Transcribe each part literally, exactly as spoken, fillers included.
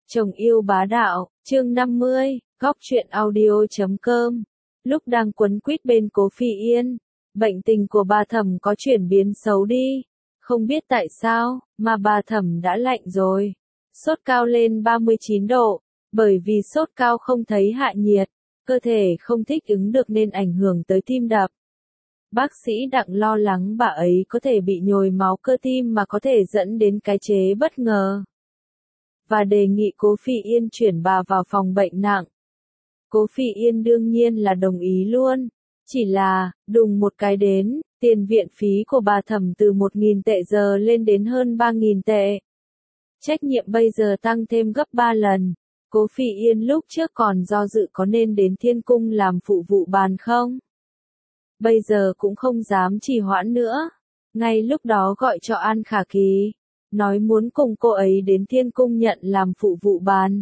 Chồng yêu bá đạo, chương năm mươi, góc truyện audio chấm com. Lúc đang quấn quýt bên Cố Phi Yên, bệnh tình của bà Thẩm có chuyển biến xấu đi. Không biết tại sao, mà bà Thẩm đã lạnh rồi. Sốt cao lên ba mươi chín độ, bởi vì sốt cao không thấy hạ nhiệt, cơ thể không thích ứng được nên ảnh hưởng tới tim đập. Bác sĩ Đặng lo lắng bà ấy có thể bị nhồi máu cơ tim mà có thể dẫn đến cái chết bất ngờ, và đề nghị Cố Phi Yên chuyển bà vào phòng bệnh nặng. Cố Phi Yên đương nhiên là đồng ý luôn, chỉ là, đùng một cái đến, tiền viện phí của bà Thẩm từ một nghìn tệ giờ lên đến hơn ba nghìn tệ. Trách nhiệm bây giờ tăng thêm gấp ba lần. Cố Phi Yên lúc trước còn do dự có nên đến Thiên Cung làm phụ vụ bàn không? Bây giờ cũng không dám trì hoãn nữa. Ngay lúc đó gọi cho An Khả Kỳ, nói muốn cùng cô ấy đến Thiên Cung nhận làm phụ vụ bàn.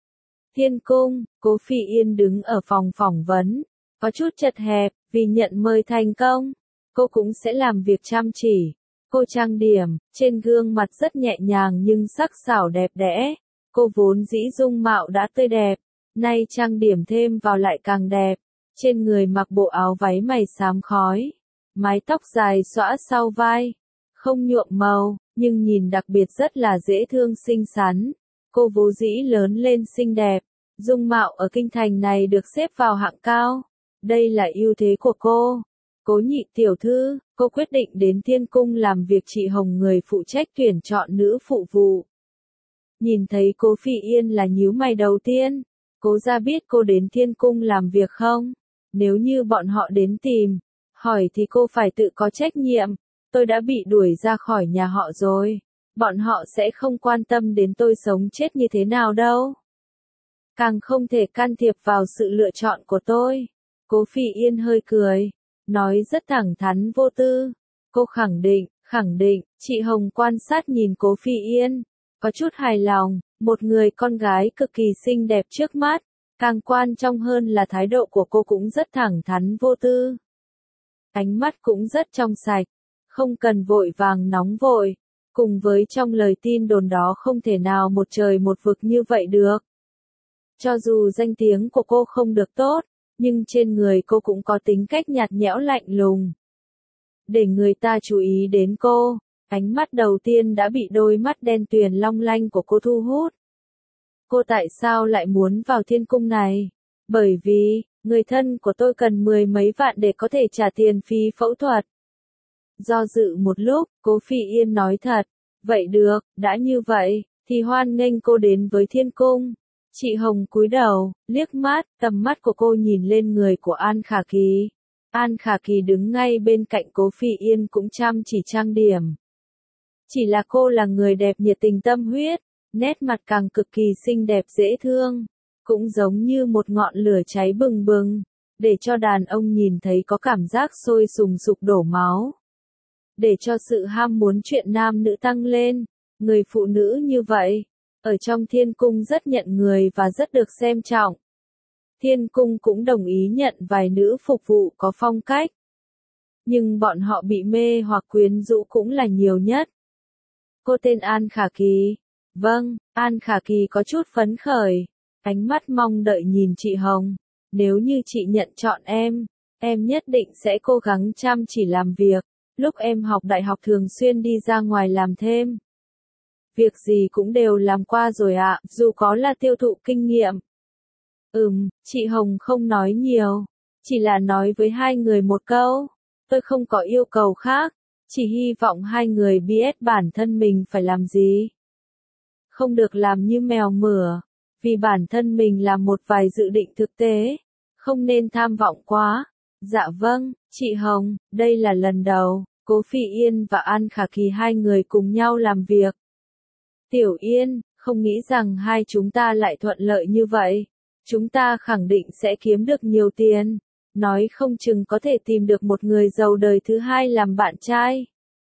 Thiên Cung, Cố Phi Yên đứng ở phòng phỏng vấn, có chút chật hẹp, vì nhận mời thành công, cô cũng sẽ làm việc chăm chỉ. Cô trang điểm, trên gương mặt rất nhẹ nhàng nhưng sắc sảo đẹp đẽ. Cô vốn dĩ dung mạo đã tươi đẹp, nay trang điểm thêm vào lại càng đẹp. Trên người mặc bộ áo váy mày xám khói, mái tóc dài xõa sau vai, không nhuộm màu, nhưng nhìn đặc biệt rất là dễ thương xinh xắn. Cô vốn dĩ lớn lên xinh đẹp, dung mạo ở kinh thành này được xếp vào hạng cao. Đây là ưu thế của cô. Cố Nhị tiểu thư, cô quyết định đến Thiên Cung làm việc chị Hồng người phụ trách tuyển chọn nữ phụ vụ. Nhìn thấy Cố Phi Yên là nhíu mày đầu tiên. Cố gia biết cô đến Thiên Cung làm việc không? Nếu như bọn họ đến tìm, hỏi thì cô phải tự có trách nhiệm. Tôi đã bị đuổi ra khỏi nhà họ rồi. Bọn họ sẽ không quan tâm đến tôi sống chết như thế nào đâu. Càng không thể can thiệp vào sự lựa chọn của tôi. Cố Phi Yên hơi cười, nói rất thẳng thắn vô tư. Cô khẳng định, khẳng định, chị Hồng quan sát nhìn Cố Phi Yên, có chút hài lòng, một người con gái cực kỳ xinh đẹp trước mắt. Càng quan trọng hơn là thái độ của cô cũng rất thẳng thắn vô tư. Ánh mắt cũng rất trong sạch, không cần vội vàng nóng vội. Cùng với trong lời tin đồn đó không thể nào một trời một vực như vậy được. Cho dù danh tiếng của cô không được tốt, nhưng trên người cô cũng có tính cách nhạt nhẽo lạnh lùng. Để người ta chú ý đến cô, ánh mắt đầu tiên đã bị đôi mắt đen tuyền long lanh của cô thu hút. Cô tại sao lại muốn vào Thiên Cung này? Bởi vì, người thân của tôi cần mười mấy vạn để có thể trả tiền phí phẫu thuật. Do dự một lúc, Cố Phi Yên nói thật. Vậy được, đã như vậy, thì hoan nghênh cô đến với Thiên Cung. Chị Hồng cúi đầu, liếc mắt, tầm mắt của cô nhìn lên người của An Khả Kỳ. An Khả Kỳ đứng ngay bên cạnh Cố Phi Yên cũng chăm chỉ trang điểm. Chỉ là cô là người đẹp nhiệt tình tâm huyết, nét mặt càng cực kỳ xinh đẹp dễ thương, cũng giống như một ngọn lửa cháy bừng bừng, để cho đàn ông nhìn thấy có cảm giác sôi sùng sục đổ máu. Để cho sự ham muốn chuyện nam nữ tăng lên, người phụ nữ như vậy, ở trong Thiên Cung rất nhận người và rất được xem trọng. Thiên Cung cũng đồng ý nhận vài nữ phục vụ có phong cách. Nhưng bọn họ bị mê hoặc quyến rũ cũng là nhiều nhất. Cô tên An Khả Kỳ. Vâng, An Khả Kỳ có chút phấn khởi, ánh mắt mong đợi nhìn chị Hồng. Nếu như chị nhận chọn em, em nhất định sẽ cố gắng chăm chỉ làm việc. Lúc em học đại học thường xuyên đi ra ngoài làm thêm. Việc gì cũng đều làm qua rồi ạ, dù có là tiêu thụ kinh nghiệm. Ừm, chị Hồng không nói nhiều, chỉ là nói với hai người một câu. Tôi không có yêu cầu khác, chỉ hy vọng hai người biết bản thân mình phải làm gì. Không được làm như mèo mửa, vì bản thân mình làm một vài dự định thực tế, không nên tham vọng quá. Dạ vâng, chị Hồng, đây là lần đầu, Cố Phi Yên và An Khả Kỳ hai người cùng nhau làm việc. Tiểu Yên, không nghĩ rằng hai chúng ta lại thuận lợi như vậy. Chúng ta khẳng định sẽ kiếm được nhiều tiền, nói không chừng có thể tìm được một người giàu đời thứ hai làm bạn trai.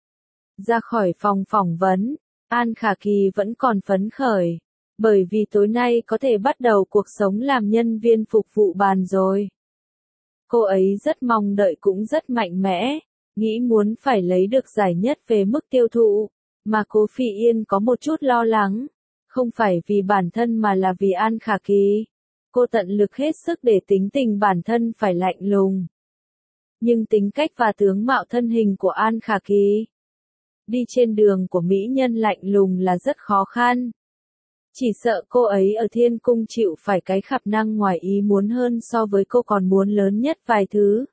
Ra khỏi phòng phỏng vấn, An Khả Kỳ vẫn còn phấn khởi, bởi vì tối nay có thể bắt đầu cuộc sống làm nhân viên phục vụ bàn rồi. Cô ấy rất mong đợi cũng rất mạnh mẽ, nghĩ muốn phải lấy được giải nhất về mức tiêu thụ, mà Cố Phi Yên có một chút lo lắng. Không phải vì bản thân mà là vì An Khả Kỳ. Cô tận lực hết sức để tính tình bản thân phải lạnh lùng. Nhưng tính cách và tướng mạo thân hình của An Khả Kỳ, đi trên đường của mỹ nhân lạnh lùng là rất khó khăn. Chỉ sợ cô ấy ở thiên cung chịu phải cái khả năng ngoài ý muốn hơn so với cô còn muốn lớn nhất vài thứ.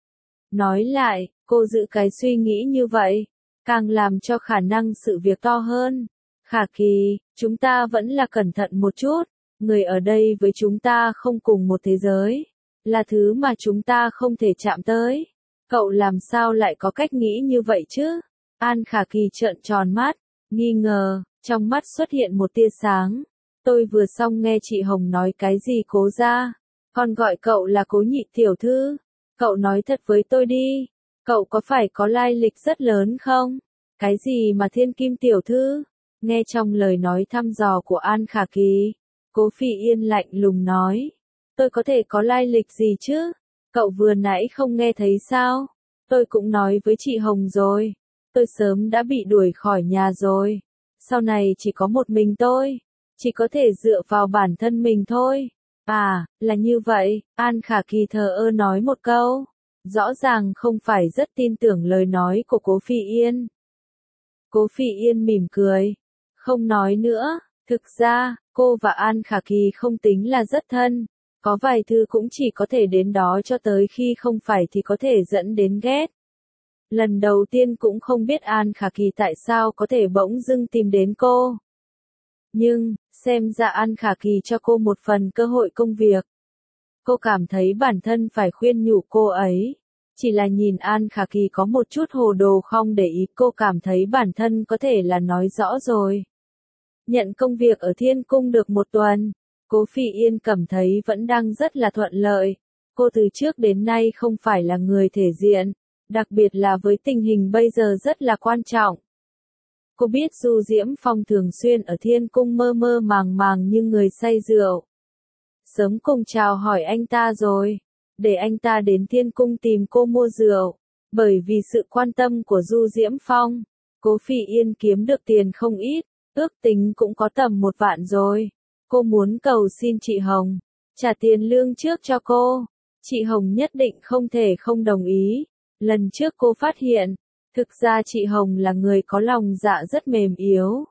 Nói lại, cô giữ cái suy nghĩ như vậy, càng làm cho khả năng sự việc to hơn. Khả Kỳ, chúng ta vẫn là cẩn thận một chút, người ở đây với chúng ta không cùng một thế giới, là thứ mà chúng ta không thể chạm tới. Cậu làm sao lại có cách nghĩ như vậy chứ? An Khả Kỳ trợn tròn mắt, nghi ngờ, trong mắt xuất hiện một tia sáng. Tôi vừa xong nghe chị Hồng nói cái gì Cố gia, còn gọi cậu là Cố nhị tiểu thư. Cậu nói thật với tôi đi, cậu có phải có lai lịch rất lớn không? Cái gì mà thiên kim tiểu thư? Nghe trong lời nói thăm dò của An Khả Kỳ, Cố Phi Yên lạnh lùng nói. Tôi có thể có lai lịch gì chứ? Cậu vừa nãy không nghe thấy sao? Tôi cũng nói với chị Hồng rồi. Tôi sớm đã bị đuổi khỏi nhà rồi. Sau này chỉ có một mình tôi. Chỉ có thể dựa vào bản thân mình thôi. À, là như vậy, An Khả Kỳ thờ ơ nói một câu. Rõ ràng không phải rất tin tưởng lời nói của Cố Phi Yên. Cố Phi Yên mỉm cười. Không nói nữa, thực ra, cô và An Khả Kỳ không tính là rất thân. Có vài thứ cũng chỉ có thể đến đó cho tới khi không phải thì có thể dẫn đến ghét. Lần đầu tiên cũng không biết An Khả Kỳ tại sao có thể bỗng dưng tìm đến cô. Nhưng, xem ra An Khả Kỳ cho cô một phần cơ hội công việc. Cô cảm thấy bản thân phải khuyên nhủ cô ấy. Chỉ là nhìn An Khả Kỳ có một chút hồ đồ không để ý, cô cảm thấy bản thân có thể là nói rõ rồi. Nhận công việc ở Thiên Cung được một tuần, Cố Phi Yên cảm thấy vẫn đang rất là thuận lợi. Cô từ trước đến nay không phải là người thể diện, đặc biệt là với tình hình bây giờ rất là quan trọng. Cô biết Du Diễm Phong thường xuyên ở Thiên Cung mơ mơ màng màng như người say rượu. Sớm cùng chào hỏi anh ta rồi, để anh ta đến Thiên Cung tìm cô mua rượu. Bởi vì sự quan tâm của Du Diễm Phong, Cố Phi Yên kiếm được tiền không ít, ước tính cũng có tầm một vạn rồi. Cô muốn cầu xin chị Hồng trả tiền lương trước cho cô. Chị Hồng nhất định không thể không đồng ý. Lần trước cô phát hiện, thực ra chị Hồng là người có lòng dạ rất mềm yếu.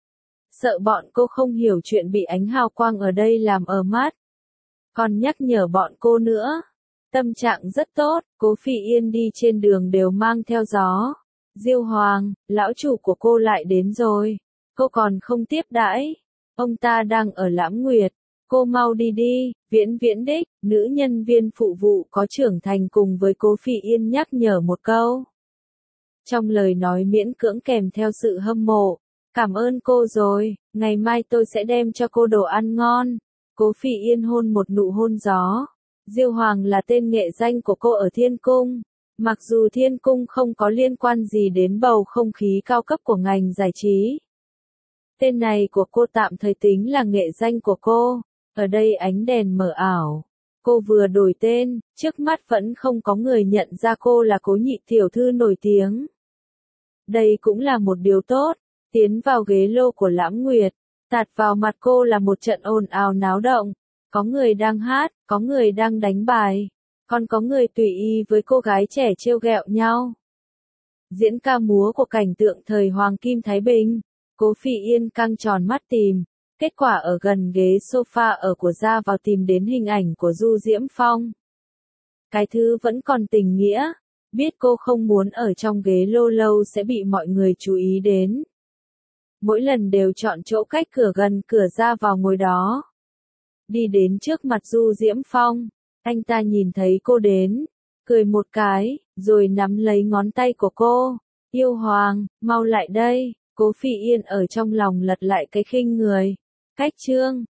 Sợ bọn cô không hiểu chuyện bị ánh hào quang ở đây làm ở mắt. Còn nhắc nhở bọn cô nữa. Tâm trạng rất tốt, Cố Phi Yên đi trên đường đều mang theo gió. Diêu Hoàng, lão chủ của cô lại đến rồi. Cô còn không tiếp đãi. Ông ta đang ở Lãm Nguyệt. Cô mau đi đi, Viễn Viễn đích, nữ nhân viên phụ vụ có trưởng thành cùng với Cố Phi Yên nhắc nhở một câu. Trong lời nói miễn cưỡng kèm theo sự hâm mộ. Cảm ơn cô rồi, ngày mai tôi sẽ đem cho cô đồ ăn ngon. Cố Phi Yên hôn một nụ hôn gió. Diêu Hoàng là tên nghệ danh của cô ở Thiên Cung. Mặc dù Thiên Cung không có liên quan gì đến bầu không khí cao cấp của ngành giải trí. Tên này của cô tạm thời tính là nghệ danh của cô. Ở đây ánh đèn mờ ảo. Cô vừa đổi tên, trước mắt vẫn không có người nhận ra cô là Cố nhị tiểu thư nổi tiếng. Đây cũng là một điều tốt. Tiến vào ghế lô của Lãm Nguyệt, tạt vào mặt cô là một trận ồn ào náo động. Có người đang hát, có người đang đánh bài, còn có người tùy ý với cô gái trẻ trêu ghẹo nhau. Diễn ca múa của cảnh tượng thời Hoàng Kim Thái Bình. Cố Phi Yên căng tròn mắt tìm. Kết quả ở gần ghế sofa ở của ra vào tìm đến hình ảnh của Du Diễm Phong. Cái thứ vẫn còn tình nghĩa. Biết cô không muốn ở trong ghế lô lâu sẽ bị mọi người chú ý đến. Mỗi lần đều chọn chỗ cách cửa gần cửa ra vào ngồi đó. Đi đến trước mặt Du Diễm Phong. Anh ta nhìn thấy cô đến. Cười một cái, rồi nắm lấy ngón tay của cô. Yêu Hoàng, mau lại đây. Cố Phi Yên ở trong lòng lật lại cái khinh người. Cách chương.